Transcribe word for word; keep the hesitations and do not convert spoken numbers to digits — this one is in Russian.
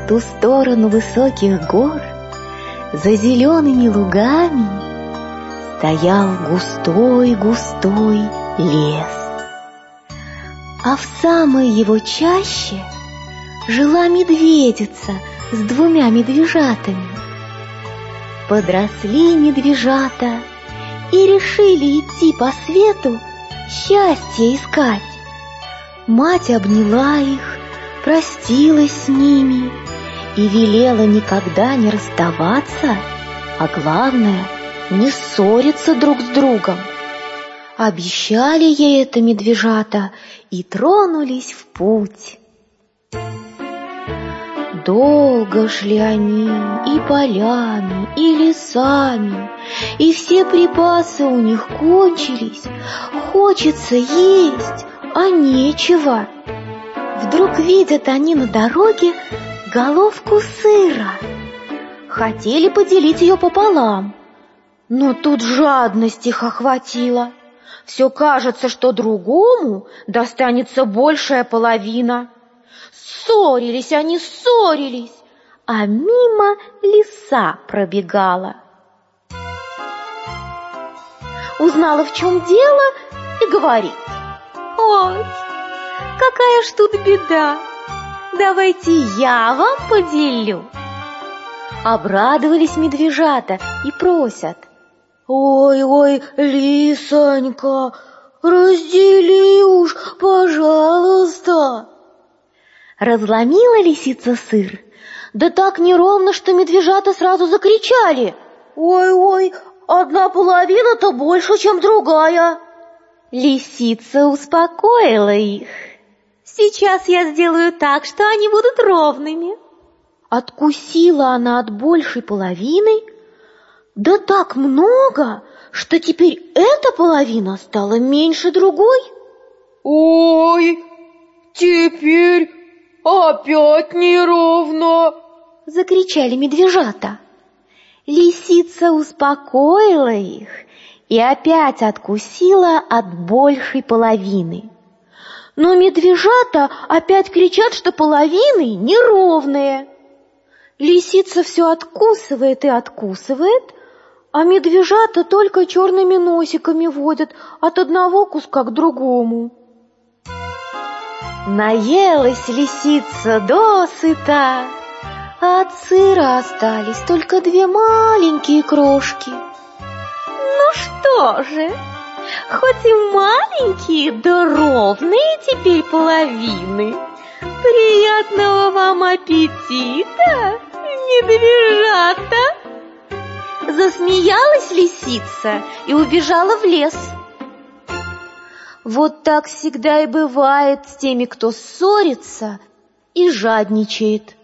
ту сторону высоких гор, за зелеными лугами, стоял густой-густой лес. А в самой его чаще жила медведица с двумя медвежатами. Подросли медвежата и решили идти по свету счастье искать. Мать обняла их, простилась с ними и велела никогда не расставаться, а главное — не ссориться друг с другом. Обещали ей это медвежата и тронулись в путь. Долго шли они и полями, и лесами, и все припасы у них кончились. Хочется есть, а нечего. Вдруг видят они на дороге головку сыра. Хотели поделить ее пополам, но тут жадность их охватила. Все кажется, что другому достанется большая половина. Ссорились они, ссорились, а мимо лиса пробегала. Узнала, в чем дело, и говорит: «Ой, какая ж тут беда! Давайте я вам поделю». Обрадовались медвежата и просят: «Ой-ой, лисонька, раздели уж, пожалуйста». Разломила лисица сыр, да так неровно, что медвежата сразу закричали: «Ой-ой, одна половина-то больше, чем другая». Лисица успокоила их: «Сейчас я сделаю так, что они будут ровными». Откусила она от большей половины, да так много, что теперь эта половина стала меньше другой. «Ой, теперь опять неровно!» — закричали медвежата. Лисица успокоила их и опять откусила от большей половины. Но медвежата опять кричат, что половины неровные. Лисица все откусывает и откусывает, а медвежата только черными носиками водят от одного куска к другому. Наелась лисица досыта, а от сыра остались только две маленькие крошки. Ну что же, хоть и маленькие, да ровные теперь половины. Приятного вам аппетита, медвежата!» Засмеялась лисица и убежала в лес. Вот так всегда и бывает с теми, кто ссорится и жадничает.